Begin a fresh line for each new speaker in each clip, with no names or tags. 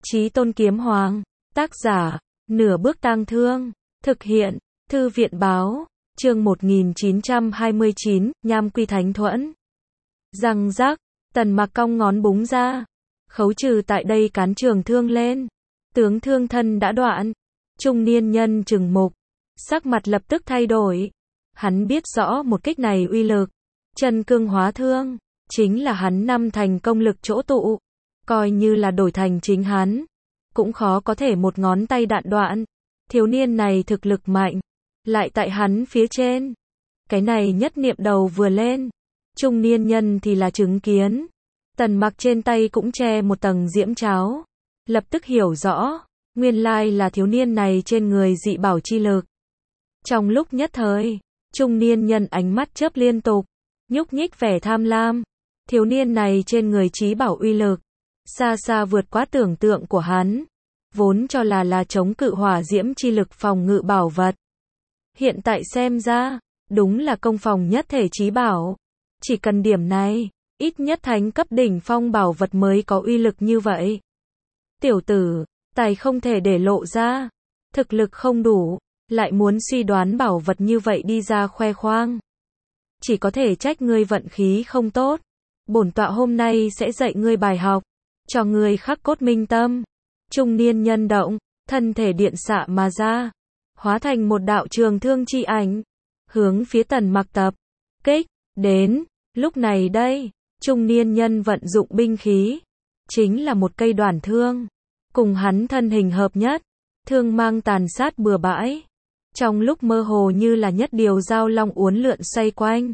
Chí Tôn Kiếm Hoàng, tác giả, Nửa Bước Tang Thương, thực hiện, Thư viện Báo, chương 1929, Nham Quy Thánh Thuẫn. Răng rắc, Tần Mặc cong ngón búng ra, khấu trừ tại đây cán trường thương lên. Tướng thương thân đã đoạn, trung niên nhân trừng mục, sắc mặt lập tức thay đổi. Hắn biết rõ một kích này uy lực, chân cương hóa thương, chính là hắn năm thành công lực chỗ tụ. Coi như là đổi thành chính hắn, cũng khó có thể một ngón tay đạn đoạn. Thiếu niên này thực lực mạnh, lại tại hắn phía trên. Cái này nhất niệm đầu vừa lên, trung niên nhân thì là chứng kiến. Tần Mặc trên tay cũng che một tầng diễm cháo, lập tức hiểu rõ, nguyên lai là thiếu niên này trên người dị bảo chi lực. Trong lúc nhất thời, trung niên nhân ánh mắt chớp liên tục, nhúc nhích vẻ tham lam. Thiếu niên này trên người chí bảo uy lực, xa xa vượt quá tưởng tượng của hắn, vốn cho là chống cự hỏa diễm chi lực phòng ngự bảo vật. Hiện tại xem ra, đúng là công phòng nhất thể chí bảo. Chỉ cần điểm này, ít nhất thánh cấp đỉnh phong bảo vật mới có uy lực như vậy. Tiểu tử, tài không thể để lộ ra, thực lực không đủ, lại muốn suy đoán bảo vật như vậy đi ra khoe khoang. Chỉ có thể trách ngươi vận khí không tốt. Bổn tọa hôm nay sẽ dạy ngươi bài học, cho ngươi khắc cốt minh tâm. Trung niên nhân động, thân thể điện xạ mà ra, hóa thành một đạo trường thương chi ảnh, hướng phía Tần Mặc tập kích đến. Lúc này đây, trung niên nhân vận dụng binh khí, chính là một cây đoản thương, cùng hắn thân hình hợp nhất, thương mang tàn sát bừa bãi. Trong lúc mơ hồ như là nhất điều dao long uốn lượn xoay quanh.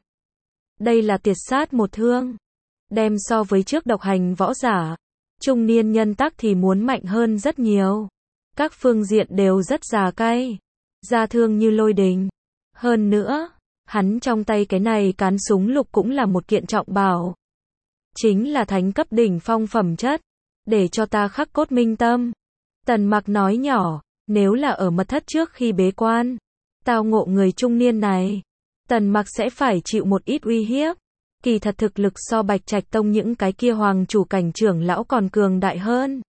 Đây là tiệt sát một thương, đem so với trước độc hành võ giả, trung niên nhân tắc thì muốn mạnh hơn rất nhiều. Các phương diện đều rất già cay, ra thương như lôi đình. Hơn nữa, hắn trong tay cái này cán súng lục cũng là một kiện trọng bảo. Chính là thánh cấp đỉnh phong phẩm chất, để cho ta khắc cốt minh tâm. Tần Mặc nói nhỏ, nếu là ở mật thất trước khi bế quan, tao ngộ người trung niên này, Tần Mặc sẽ phải chịu một ít uy hiếp. Kỳ thật thực lực so Bạch Trạch Tông những cái kia hoàng chủ cảnh trưởng lão còn cường đại hơn.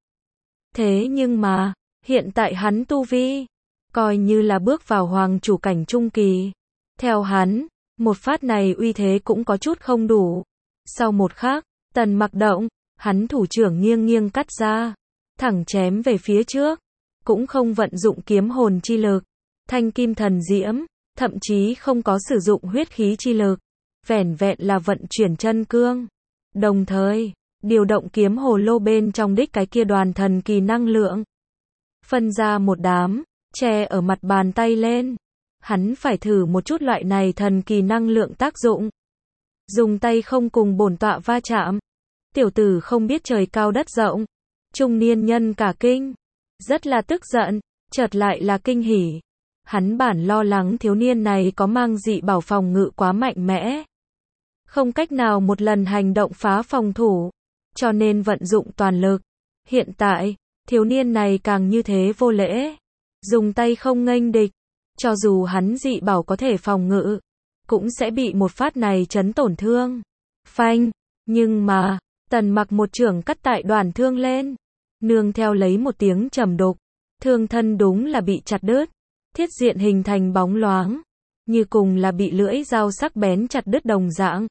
Thế nhưng mà, hiện tại hắn tu vi, coi như là bước vào hoàng chủ cảnh trung kỳ. Theo hắn, một phát này uy thế cũng có chút không đủ. Sau một khắc, Tần Mặc động, hắn thủ trưởng nghiêng nghiêng cắt ra, thẳng chém về phía trước, cũng không vận dụng kiếm hồn chi lực, thanh kim thần diễm, thậm chí không có sử dụng huyết khí chi lực. Vẻn vẹn là vận chuyển chân cương, đồng thời điều động kiếm hồ lô bên trong đích cái kia đoàn thần kỳ năng lượng, phân ra một đám, che ở mặt bàn tay lên. Hắn phải thử một chút loại này thần kỳ năng lượng tác dụng. Dùng tay không cùng bổn tọa va chạm. Tiểu tử không biết trời cao đất rộng. Trung niên nhân cả kinh, rất là tức giận, chợt lại là kinh hỉ. Hắn bản lo lắng thiếu niên này có mang dị bảo phòng ngự quá mạnh mẽ, không cách nào một lần hành động phá phòng thủ, cho nên vận dụng toàn lực. Hiện tại, thiếu niên này càng như thế vô lễ, dùng tay không nghênh địch, cho dù hắn dị bảo có thể phòng ngự, cũng sẽ bị một phát này chấn tổn thương. Phanh, nhưng mà, Tần Mặc một chưởng cắt tại đoàn thương lên, nương theo lấy một tiếng trầm đục, thương thân đúng là bị chặt đứt, thiết diện hình thành bóng loáng, như cùng là bị lưỡi dao sắc bén chặt đứt đồng dạng.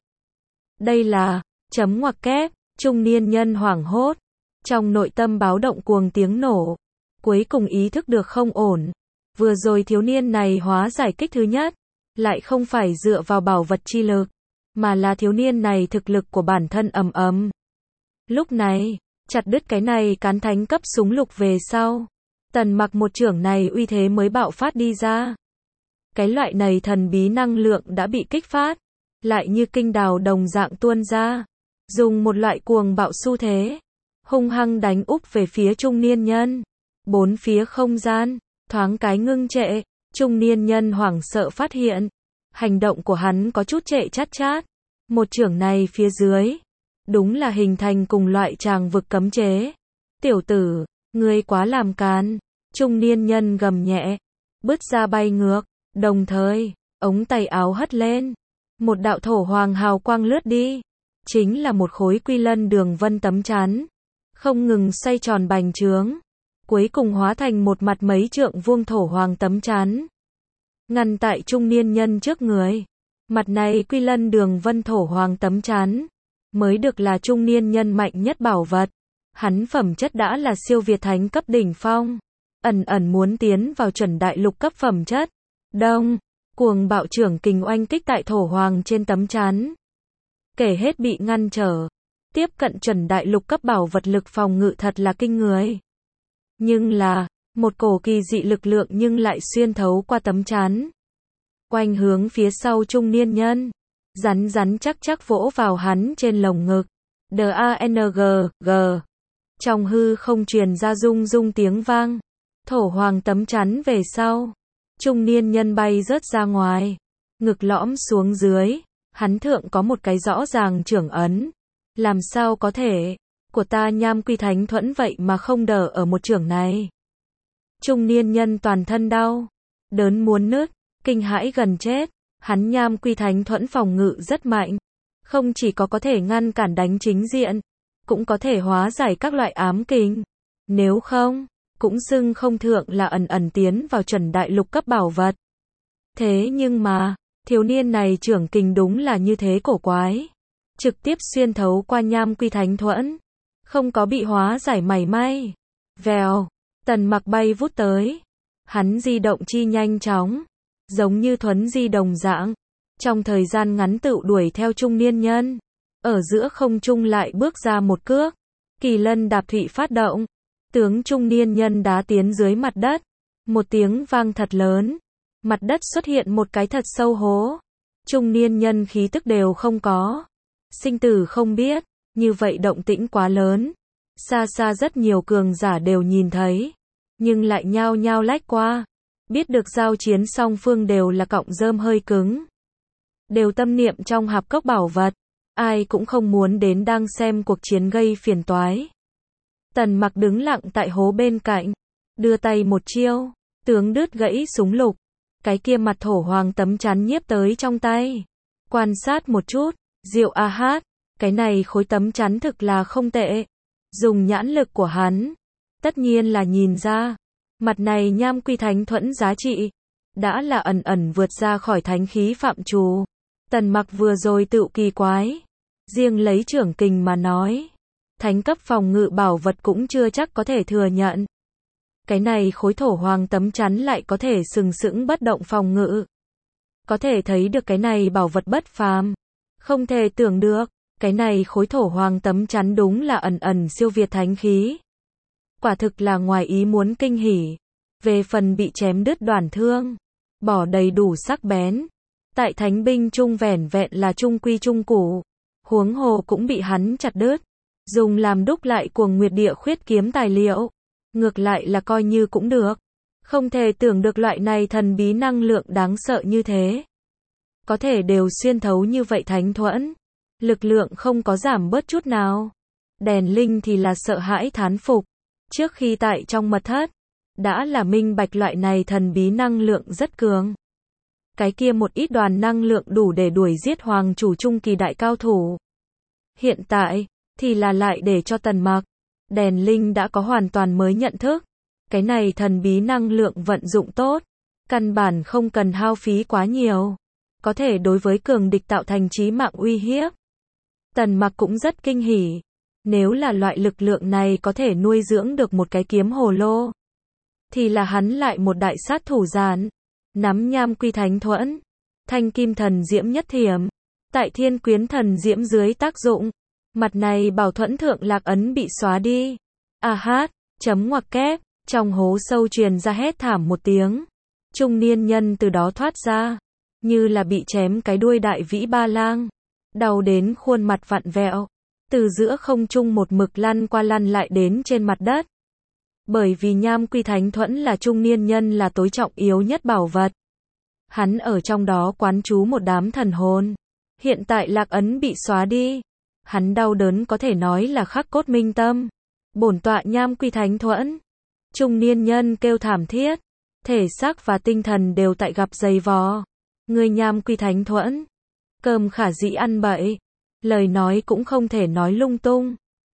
Đây là, chấm ngoặc kép, trung niên nhân hoảng hốt, trong nội tâm báo động cuồng tiếng nổ, cuối cùng ý thức được không ổn. Vừa rồi thiếu niên này hóa giải kích thứ nhất, lại không phải dựa vào bảo vật chi lực, mà là thiếu niên này thực lực của bản thân ầm ầm. Lúc này, chặt đứt cái này cán thánh cấp súng lục về sau, Tần Mặc một chưởng này uy thế mới bạo phát đi ra. Cái loại này thần bí năng lượng đã bị kích phát, lại như kinh đào đồng dạng tuôn ra, dùng một loại cuồng bạo xu thế, hung hăng đánh úp về phía trung niên nhân. Bốn phía không gian, thoáng cái ngưng trệ, trung niên nhân hoảng sợ phát hiện, hành động của hắn có chút trệ chát chát. Một chưởng này phía dưới, đúng là hình thành cùng loại tràng vực cấm chế. Tiểu tử, ngươi quá làm càn, trung niên nhân gầm nhẹ, bứt ra bay ngược, đồng thời, ống tay áo hất lên. Một đạo thổ hoàng hào quang lướt đi, chính là một khối quy lân đường vân tấm chắn. không ngừng xoay tròn bành trướng, cuối cùng hóa thành một mặt mấy trượng vuông thổ hoàng tấm chắn, ngăn tại trung niên nhân trước người. Mặt này Quy Lân Đường Vân thổ hoàng tấm chắn, mới được là trung niên nhân mạnh nhất bảo vật. Hắn phẩm chất đã là siêu việt thánh cấp đỉnh phong, ẩn ẩn muốn tiến vào chuẩn đại lục cấp phẩm chất. Đông, cuồng bạo trưởng kình oanh kích tại thổ hoàng trên tấm chắn, kể hết bị ngăn trở. Tiếp cận chuẩn đại lục cấp bảo vật lực phòng ngự thật là kinh người. Nhưng là, một cổ kỳ dị lực lượng nhưng lại xuyên thấu qua tấm chắn, quanh hướng phía sau trung niên nhân, rắn rắn chắc chắc vỗ vào hắn trên lồng ngực. DANG. Trong hư không truyền ra rung rung tiếng vang, thổ hoàng tấm chắn về sau, trung niên nhân bay rớt ra ngoài, ngực lõm xuống dưới, hắn thượng có một cái rõ ràng trưởng ấn. Làm sao có thể, của ta Nham Quy Thánh Thuẫn vậy mà không đỡ ở một trưởng này. Trung niên nhân toàn thân đau, đớn muốn nứt, kinh hãi gần chết. Hắn Nham Quy Thánh Thuẫn phòng ngự rất mạnh, không chỉ có thể ngăn cản đánh chính diện, cũng có thể hóa giải các loại ám kình. Nếu không, cũng xưng không thượng là ẩn ẩn tiến vào chuẩn đại lục cấp bảo vật. Thế nhưng mà, thiếu niên này trưởng kình đúng là như thế cổ quái, trực tiếp xuyên thấu qua Nham Quy Thánh Thuẫn, không có bị hóa giải mảy may. Vèo, Tần Mặc bay vút tới, hắn di động chi nhanh chóng, giống như thuấn di đồng dạng, trong thời gian ngắn tựu đuổi theo trung niên nhân, ở giữa không trung lại bước ra một cước, Kỳ Lân đạp thụy phát động, tướng trung niên nhân đá tiến dưới mặt đất, một tiếng vang thật lớn, mặt đất xuất hiện một cái thật sâu hố, trung niên nhân khí tức đều không có, sinh tử không biết, như vậy động tĩnh quá lớn, xa xa rất nhiều cường giả đều nhìn thấy, nhưng lại nhao nhao lách qua, biết được giao chiến song phương đều là cọng rơm hơi cứng, đều tâm niệm trong hạp cốc bảo vật, ai cũng không muốn đến đang xem cuộc chiến gây phiền toái. Tần Mặc đứng lặng tại hố bên cạnh, đưa tay một chiêu, tướng đứt gãy súng lục, cái kia mặt thổ hoàng tấm chắn nhiếp tới trong tay, quan sát một chút, diệu a hát, cái này khối tấm chắn thực là không tệ, dùng nhãn lực của hắn, tất nhiên là nhìn ra, mặt này Nham Quy Thánh Thuẫn giá trị, đã là ẩn ẩn vượt ra khỏi thánh khí phạm trù. Tần Mặc vừa rồi tự kỳ quái, riêng lấy trưởng kình mà nói, thánh cấp phòng ngự bảo vật cũng chưa chắc có thể thừa nhận. Cái này khối thổ hoàng tấm chắn lại có thể sừng sững bất động phòng ngự. Có thể thấy được cái này bảo vật bất phàm. Không thể tưởng được, cái này khối thổ hoàng tấm chắn đúng là ẩn ẩn siêu việt thánh khí. Quả thực là ngoài ý muốn kinh hỉ. Về phần bị chém đứt đoạn thương, bỏ đầy đủ sắc bén, tại thánh binh trung vẻn vẹn là trung quy trung củ, huống hồ cũng bị hắn chặt đứt, dùng làm đúc lại Cuồng Nguyệt Địa Khuyết kiếm tài liệu, ngược lại là coi như cũng được. Không thể tưởng được loại này thần bí năng lượng đáng sợ như thế, có thể đều xuyên thấu như vậy thánh thuẫn, lực lượng không có giảm bớt chút nào. Đèn Linh thì là sợ hãi thán phục, trước khi tại trong mật thất, đã là minh bạch loại này thần bí năng lượng rất cường. Cái kia một ít đoàn năng lượng đủ để đuổi giết hoàng chủ trung kỳ đại cao thủ. Hiện tại, thì là lại để cho Tần Mặc, Đèn Linh đã có hoàn toàn mới nhận thức. Cái này thần bí năng lượng vận dụng tốt, căn bản không cần hao phí quá nhiều, có thể đối với cường địch tạo thành chí mạng uy hiếp. Tần Mặc cũng rất kinh hỉ, nếu là loại lực lượng này có thể nuôi dưỡng được một cái kiếm hồ lô, thì là hắn lại một đại sát thủ giản. Nắm Nham Quy Thánh Thuẫn, Thanh Kim Thần Diễm nhất thiểm, tại Thiên Quyến Thần Diễm dưới tác dụng, mặt này bảo thuẫn thượng lạc ấn bị xóa đi. A hát, chấm ngoặc kép, trong hố sâu truyền ra hét thảm một tiếng. Trung niên nhân từ đó thoát ra, như là bị chém cái đuôi đại vĩ ba lang, đau đến khuôn mặt vặn vẹo, từ giữa không trung một mực lăn qua lăn lại đến trên mặt đất. Bởi vì Nham Quy Thánh Thuẫn là trung niên nhân là tối trọng yếu nhất bảo vật. Hắn ở trong đó quán trú một đám thần hồn. Hiện tại lạc ấn bị xóa đi. Hắn đau đớn có thể nói là khắc cốt minh tâm. Bổn tọa Nham Quy Thánh Thuẫn. Trung niên nhân kêu thảm thiết. Thể xác và tinh thần đều tại gặp dày vò. Người Nham Quy Thánh Thuẫn. Cơm khả dĩ ăn bậy. Lời nói cũng không thể nói lung tung.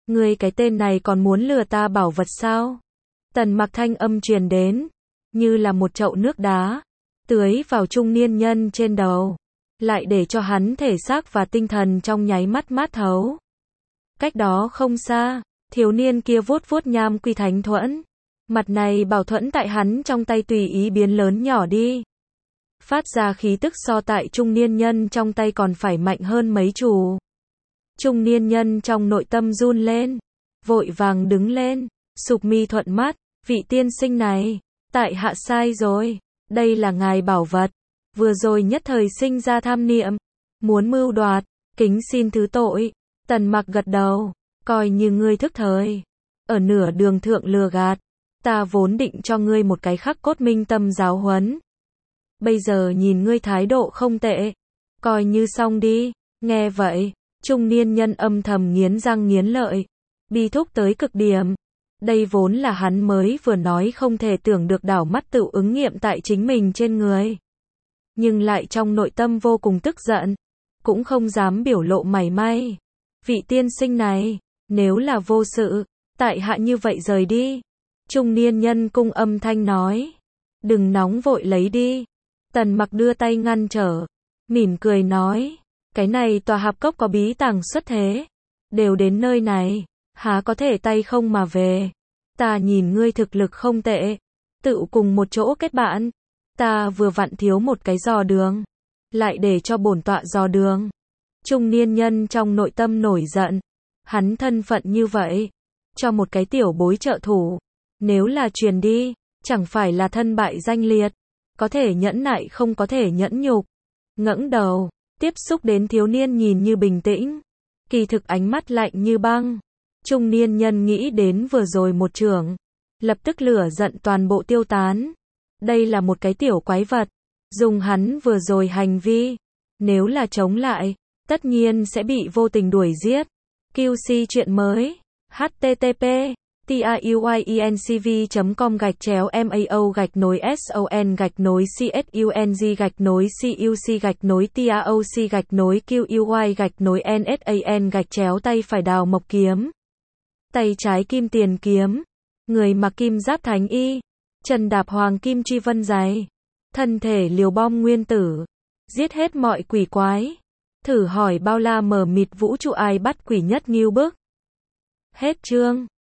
Ngươi cái tên này còn muốn lừa ta bảo vật sao? Tần Mặc thanh âm truyền đến, như là một chậu nước đá, tưới vào trung niên nhân trên đầu, lại để cho hắn thể xác và tinh thần trong nháy mắt mát thấu. Cách đó không xa, thiếu niên kia vuốt vuốt nham quy thánh thuẫn. Mặt này bảo thuẫn tại hắn trong tay tùy ý biến lớn nhỏ đi. Phát ra khí tức so tại trung niên nhân trong tay còn phải mạnh hơn mấy chủ. Trung niên nhân trong nội tâm run lên, vội vàng đứng lên, sụp mi thuận mắt, vị tiên sinh này, tại hạ sai rồi, đây là ngài bảo vật, vừa rồi nhất thời sinh ra tham niệm, muốn mưu đoạt, kính xin thứ tội. Tần Mặc gật đầu, coi như ngươi thức thời, ở nửa đường thượng lừa gạt, ta vốn định cho ngươi một cái khắc cốt minh tâm giáo huấn. Bây giờ nhìn ngươi thái độ không tệ, coi như xong đi. Nghe vậy, trung niên nhân âm thầm nghiến răng nghiến lợi, bi thúc tới cực điểm. Đây vốn là hắn mới vừa nói không thể tưởng được đảo mắt tự ứng nghiệm tại chính mình trên người. Nhưng lại trong nội tâm vô cùng tức giận, cũng không dám biểu lộ mảy may. Vị tiên sinh này, nếu là vô sự, tại hạ như vậy rời đi. Trung niên nhân cung âm thanh nói, đừng nóng vội lấy đi. Tần Mặc đưa tay ngăn trở, mỉm cười nói, cái này tòa hạp cốc có bí tàng xuất thế, đều đến nơi này, há có thể tay không mà về. Ta nhìn ngươi thực lực không tệ, tự cùng một chỗ kết bạn, ta vừa vặn thiếu một cái dò đường, lại để cho bổn tọa dò đường. Trung niên nhân trong nội tâm nổi giận, hắn thân phận như vậy, cho một cái tiểu bối trợ thủ, nếu là truyền đi, chẳng phải là thân bại danh liệt, có thể nhẫn nại không có thể nhẫn nhục. Ngẩng đầu, tiếp xúc đến thiếu niên nhìn như bình tĩnh, kỳ thực ánh mắt lạnh như băng. Trung niên nhân nghĩ đến vừa rồi một chưởng, lập tức lửa giận toàn bộ tiêu tán. Đây là một cái tiểu quái vật, dùng hắn vừa rồi hành vi, nếu là chống lại, tất nhiên sẽ bị vô tình đuổi giết. QC chuyện mới, http tauy.mao-son-cuc-cuc-taoc-cuy-nsac-tay phải đào mộc kiếm, tay trái kim tiền kiếm, người mặc kim giáp thánh y, chân đạp hoàng kim truy vân giày, thân thể liều bom nguyên tử, giết hết mọi quỷ quái. Thử hỏi bao la mờ mịt vũ trụ ai bắt quỷ nhất nghêu bức. Hết chương.